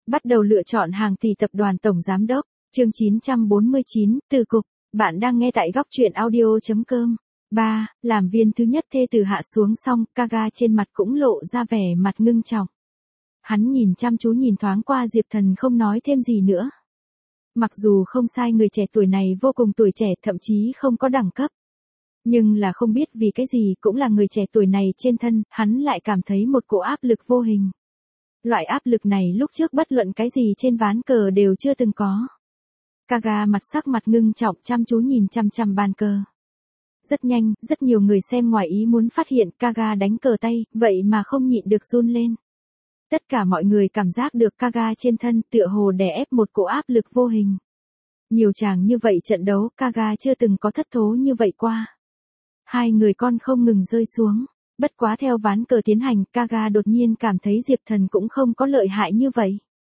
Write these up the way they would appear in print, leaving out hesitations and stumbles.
Bắt đầu lựa chọn hàng tỷ tập đoàn tổng giám đốc. Chương 949, từ cục. Bạn đang nghe tại góc truyện audio.com. 3. Làm viên thứ nhất thê tử hạ xuống xong, Kaga trên mặt cũng lộ ra vẻ mặt ngưng trọng. Hắn nhìn chăm chú nhìn thoáng qua Diệp Thần không nói thêm gì nữa. Mặc dù không sai người trẻ tuổi này vô cùng tuổi trẻ thậm chí không có đẳng cấp. Nhưng là không biết vì cái gì cũng là người trẻ tuổi này trên thân, hắn lại cảm thấy một cỗ áp lực vô hình. Loại áp lực này lúc trước bất luận cái gì trên ván cờ đều chưa từng có. Kaga sắc mặt ngưng trọng chăm chú nhìn chăm chăm bàn cờ. Rất nhanh, rất nhiều người xem ngoài ý muốn phát hiện Kaga đánh cờ tay, vậy mà không nhịn được run lên. Tất cả mọi người cảm giác được Kaga trên thân tựa hồ đè ép một cỗ áp lực vô hình. Nhiều chàng như vậy trận đấu Kaga chưa từng có thất thố như vậy qua. Hai người con không ngừng rơi xuống. Bất quá theo ván cờ tiến hành, Kaga đột nhiên cảm thấy Diệp Thần cũng không có lợi hại như vậy.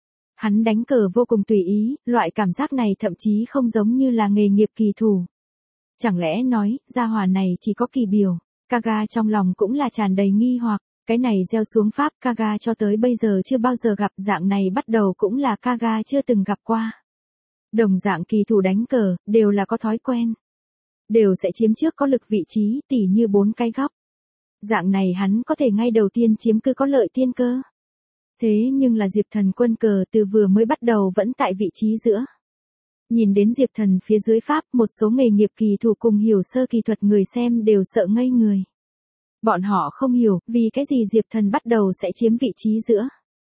Hắn đánh cờ vô cùng tùy ý, loại cảm giác này thậm chí không giống như là nghề nghiệp kỳ thủ. Chẳng lẽ nói, gia hỏa này chỉ có kỳ biểu. Kaga trong lòng cũng là tràn đầy nghi hoặc, cái này gieo xuống pháp Kaga cho tới bây giờ chưa bao giờ gặp, dạng này bắt đầu cũng là Kaga chưa từng gặp qua. Đồng dạng kỳ thủ đánh cờ, đều là có thói quen. Đều sẽ chiếm trước có lực vị trí, tỉ như 4 cái góc. Dạng này hắn có thể ngay đầu tiên chiếm cứ có lợi tiên cơ. Thế nhưng là Diệp Thần quân cờ từ vừa mới bắt đầu vẫn tại vị trí giữa. Nhìn đến Diệp Thần phía dưới pháp, một số nghề nghiệp kỳ thủ cùng hiểu sơ kỳ thuật người xem đều sợ ngây người. Bọn họ không hiểu, vì cái gì Diệp Thần bắt đầu sẽ chiếm vị trí giữa.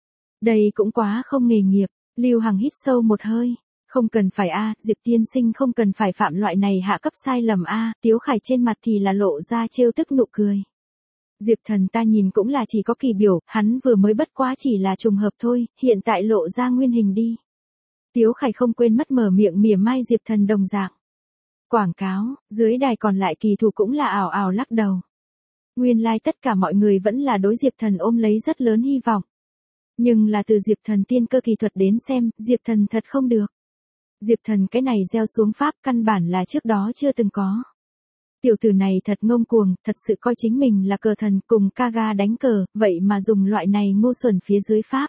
Đây cũng quá không nghề nghiệp, Lưu Hằng hít sâu một hơi. Không cần phải Diệp tiên sinh không cần phải phạm loại này hạ cấp sai lầm Tiếu Khải trên mặt thì là lộ ra trêu tức nụ cười. Diệp Thần ta nhìn cũng là chỉ có kỳ biểu, hắn vừa mới bất quá chỉ là trùng hợp thôi, hiện tại lộ ra nguyên hình đi. Tiếu Khải không quên mất mở miệng mỉa mai Diệp Thần đồng dạng. Quảng cáo, dưới đài còn lại kỳ thủ cũng là ảo ảo lắc đầu. Nguyên lai tất cả mọi người vẫn là đối Diệp Thần ôm lấy rất lớn hy vọng. Nhưng là từ Diệp Thần tiên cơ kỳ thuật đến xem, Diệp Thần thật không được. Diệp Thần cái này gieo xuống pháp căn bản là trước đó chưa từng có. Tiểu tử này thật ngông cuồng, thật sự coi chính mình là cờ thần cùng Kaga đánh cờ, vậy mà dùng loại này ngu xuẩn phía dưới pháp.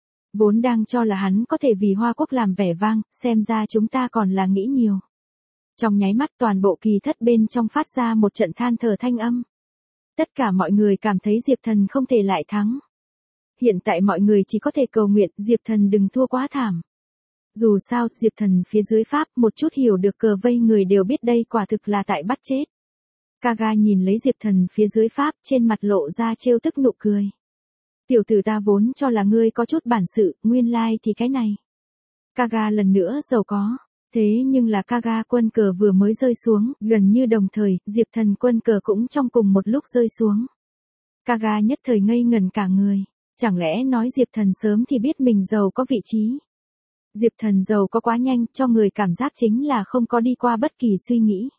Vốn đang cho là hắn có thể vì Hoa Quốc làm vẻ vang, xem ra chúng ta còn là nghĩ nhiều. Trong nháy mắt toàn bộ kỳ thất bên trong phát ra một trận than thở thanh âm. Tất cả mọi người cảm thấy Diệp Thần không thể lại thắng. Hiện tại mọi người chỉ có thể cầu nguyện Diệp Thần đừng thua quá thảm. Dù sao, Diệp Thần phía dưới pháp một chút hiểu được cờ vây người đều biết đây quả thực là tại bắt chết. Kaga nhìn lấy Diệp Thần phía dưới pháp trên mặt lộ ra trêu tức nụ cười. Tiểu tử ta vốn cho là ngươi có chút bản sự, nguyên lai thì cái này. Kaga lần nữa giàu có. Thế nhưng là Kaga quân cờ vừa mới rơi xuống, gần như đồng thời, Diệp Thần quân cờ cũng trong cùng một lúc rơi xuống. Kaga nhất thời ngây ngẩn cả người. Chẳng lẽ nói Diệp Thần sớm thì biết mình giàu có vị trí. Diệp Thần giàu có quá nhanh, cho người cảm giác chính là không có đi qua bất kỳ suy nghĩ.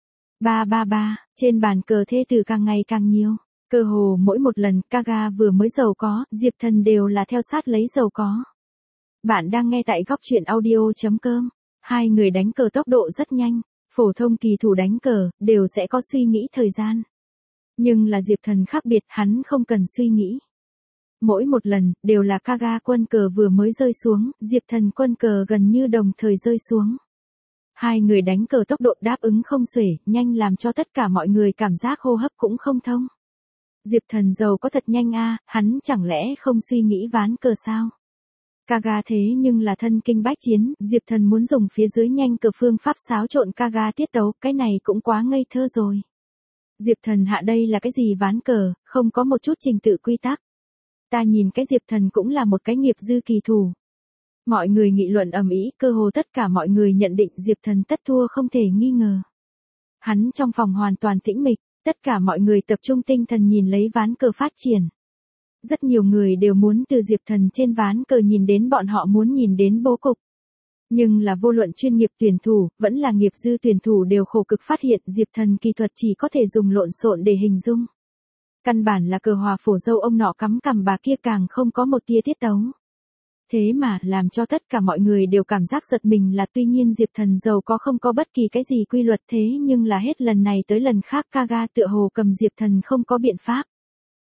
333, trên bàn cờ thê tử càng ngày càng nhiều. Cơ hồ mỗi một lần Kaga vừa mới giàu có, Diệp Thần đều là theo sát lấy giàu có. Bạn đang nghe tại góc truyện audio.com. Hai người đánh cờ tốc độ rất nhanh, phổ thông kỳ thủ đánh cờ, đều sẽ có suy nghĩ thời gian. Nhưng là Diệp Thần khác biệt, hắn không cần suy nghĩ. Mỗi một lần, đều là Kaga quân cờ vừa mới rơi xuống, Diệp Thần quân cờ gần như đồng thời rơi xuống. Hai người đánh cờ tốc độ đáp ứng không xuể, nhanh làm cho tất cả mọi người cảm giác hô hấp cũng không thông. Diệp Thần giàu có thật nhanh hắn chẳng lẽ không suy nghĩ ván cờ sao? Kaga thế nhưng là thân kinh bách chiến, Diệp Thần muốn dùng phía dưới nhanh cờ phương pháp xáo trộn Kaga tiết tấu, cái này cũng quá ngây thơ rồi. Diệp Thần hạ đây là cái gì ván cờ, không có một chút trình tự quy tắc. Ta nhìn cái Diệp Thần cũng là một cái nghiệp dư kỳ thủ. Mọi người nghị luận ầm ĩ, cơ hồ tất cả mọi người nhận định Diệp Thần tất thua không thể nghi ngờ. Hắn trong phòng hoàn toàn tĩnh mịch, tất cả mọi người tập trung tinh thần nhìn lấy ván cờ phát triển. Rất nhiều người đều muốn từ Diệp Thần trên ván cờ nhìn đến bọn họ muốn nhìn đến bố cục. Nhưng là vô luận chuyên nghiệp tuyển thủ, vẫn là nghiệp dư tuyển thủ đều khổ cực phát hiện Diệp Thần kỳ thuật chỉ có thể dùng lộn xộn để hình dung. Căn bản là cờ hòa phổ dâu ông nọ cắm cằm bà kia càng không có một tia tiết tấu. Thế mà làm cho tất cả mọi người đều cảm giác giật mình là tuy nhiên Diệp Thần giàu có không có bất kỳ cái gì quy luật thế nhưng là hết lần này tới lần khác Kaga tựa hồ cầm Diệp Thần không có biện pháp.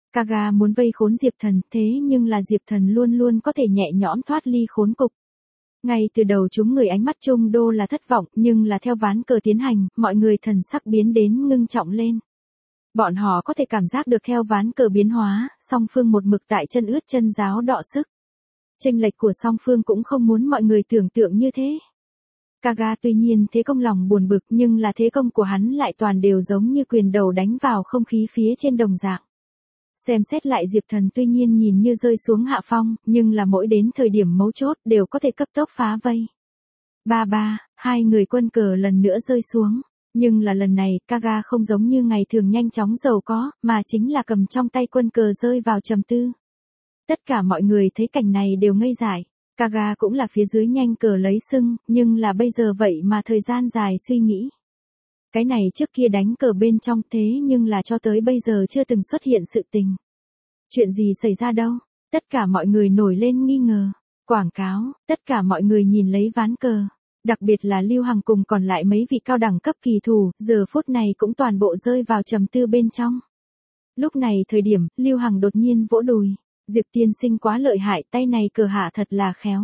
Kaga muốn vây khốn Diệp Thần, thế nhưng là Diệp Thần luôn luôn có thể nhẹ nhõm thoát ly khốn cục. Ngay từ đầu chúng người ánh mắt Trung Đô là thất vọng, nhưng là theo ván cờ tiến hành, mọi người thần sắc biến đến ngưng trọng lên. Bọn họ có thể cảm giác được theo ván cờ biến hóa, song phương một mực tại chân ướt chân ráo đọ sức. Chênh lệch của song phương cũng không muốn mọi người tưởng tượng như thế. Kaga tuy nhiên thế công lòng buồn bực, nhưng là thế công của hắn lại toàn đều giống như quyền đầu đánh vào không khí phía trên đồng dạng. Xem xét lại Diệp Thần tuy nhiên nhìn như rơi xuống hạ phong, nhưng là mỗi đến thời điểm mấu chốt đều có thể cấp tốc phá vây. Hai người quân cờ lần nữa rơi xuống. Nhưng là lần này, Kaga không giống như ngày thường nhanh chóng giàu có, mà chính là cầm trong tay quân cờ rơi vào trầm tư. Tất cả mọi người thấy cảnh này đều ngây dại. Kaga cũng là phía dưới nhanh cờ lấy sưng, nhưng là bây giờ vậy mà thời gian dài suy nghĩ. Cái này trước kia đánh cờ bên trong thế nhưng là cho tới bây giờ chưa từng xuất hiện sự tình. Chuyện gì xảy ra đâu? Tất cả mọi người nổi lên nghi ngờ. Quảng cáo, tất cả mọi người nhìn lấy ván cờ. Đặc biệt là Lưu Hằng cùng còn lại mấy vị cao đẳng cấp kỳ thủ, giờ phút này cũng toàn bộ rơi vào trầm tư bên trong. Lúc này thời điểm, Lưu Hằng đột nhiên vỗ đùi. Diệp tiên sinh quá lợi hại, tay này cờ hạ thật là khéo.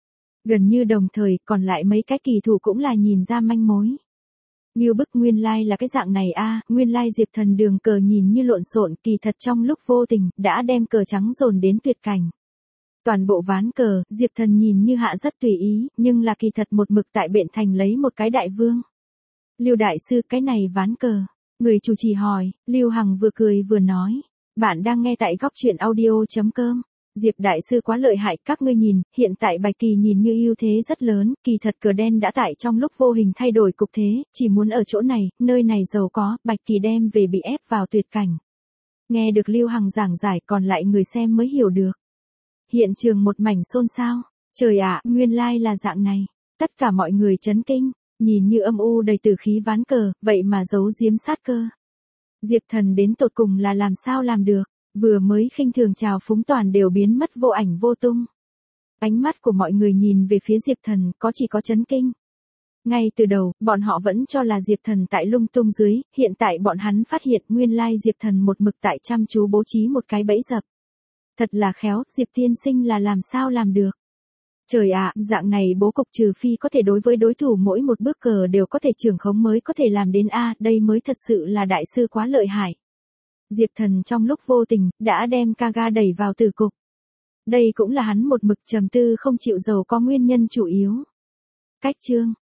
Gần như đồng thời, còn lại mấy cái kỳ thủ cũng là nhìn ra manh mối. Như bức nguyên lai là cái dạng này a, nguyên lai Diệp Thần đường cờ nhìn như lộn xộn, kỳ thật trong lúc vô tình, đã đem cờ trắng dồn đến tuyệt cảnh. Toàn bộ ván cờ, Diệp Thần nhìn như hạ rất tùy ý, nhưng là kỳ thật một mực tại Biện Thành lấy một cái đại vương. Lưu đại sư, cái này ván cờ. Người chủ trì hỏi, Lưu Hằng vừa cười vừa nói. Bạn đang nghe tại góc truyện audio.com. Diệp đại sư quá lợi hại, các ngươi nhìn, hiện tại Bạch Kỳ nhìn như ưu thế rất lớn, kỳ thật cờ đen đã tại trong lúc vô hình thay đổi cục thế, chỉ muốn ở chỗ này, nơi này giàu có, Bạch Kỳ đem về bị ép vào tuyệt cảnh. Nghe được Lưu Hằng giảng giải, còn lại người xem mới hiểu được. Hiện trường một mảnh xôn xao. Trời ạ, nguyên lai là dạng này. Tất cả mọi người chấn kinh, nhìn như âm u đầy tử khí ván cờ, vậy mà giấu giếm sát cơ. Diệp Thần đến tột cùng là làm sao làm được, vừa mới khinh thường chào phúng toàn đều biến mất vô ảnh vô tung. Ánh mắt của mọi người nhìn về phía Diệp Thần, chỉ có chấn kinh. Ngay từ đầu, bọn họ vẫn cho là Diệp Thần tại lung tung dưới, hiện tại bọn hắn phát hiện nguyên lai Diệp Thần một mực tại chăm chú bố trí một cái bẫy dập. Thật là khéo, Diệp tiên sinh là làm sao làm được. Trời ạ, dạng này bố cục trừ phi có thể đối với đối thủ mỗi một bước cờ đều có thể trưởng khống mới có thể làm đến a, đây mới thật sự là đại sư quá lợi hại. Diệp Thần trong lúc vô tình, đã đem Kaga đẩy vào tử cục. Đây cũng là hắn một mực trầm tư không chịu giàu có nguyên nhân chủ yếu. Cách chương